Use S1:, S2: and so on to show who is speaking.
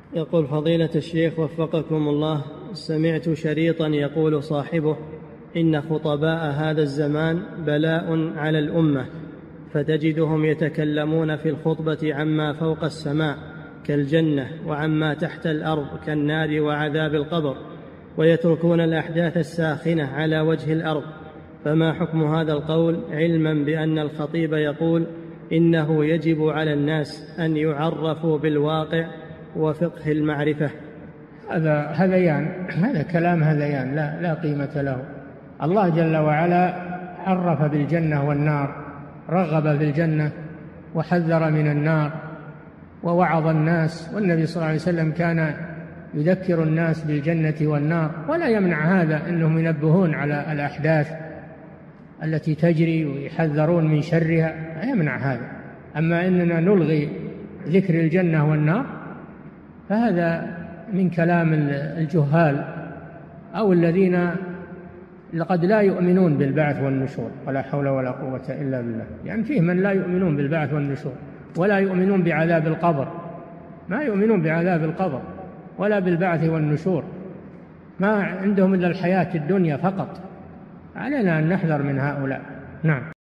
S1: يقول فضيلة الشيخ وفقكم الله، سمعت شريطا يقول صاحبه إن خطباء هذا الزمان بلاء على الأمة، فتجدهم يتكلمون في الخطبة عما فوق السماء كالجنة وعما تحت الأرض كالنار وعذاب القبر، ويتركون الأحداث الساخنة على وجه الأرض، فما حكم هذا القول علما بأن الخطيب يقول إنه يجب على الناس أن يعرفوا بالواقع وفقه المعرفة؟
S2: هذا كلام هذيان لا قيمة له. الله جل وعلا عرف بالجنة والنار، رغب بالجنة وحذر من النار ووعظ الناس، والنبي صلى الله عليه وسلم كان يذكر الناس بالجنة والنار، ولا يمنع هذا أنهم ينبهون على الأحداث التي تجري ويحذرون من شرها، لا يمنع هذا. أما أننا نلغي ذكر الجنة والنار فهذا من كلام الجهال أو الذين لقد لا يؤمنون بالبعث والنشور، ولا حول ولا قوة إلا بالله. يعني فيه من لا يؤمنون بالبعث والنشور ولا يؤمنون بعذاب القبر، ما يؤمنون بعذاب القبر ولا بالبعث والنشور، ما عندهم إلا الحياة الدنيا فقط. علينا أن نحذر من هؤلاء. نعم.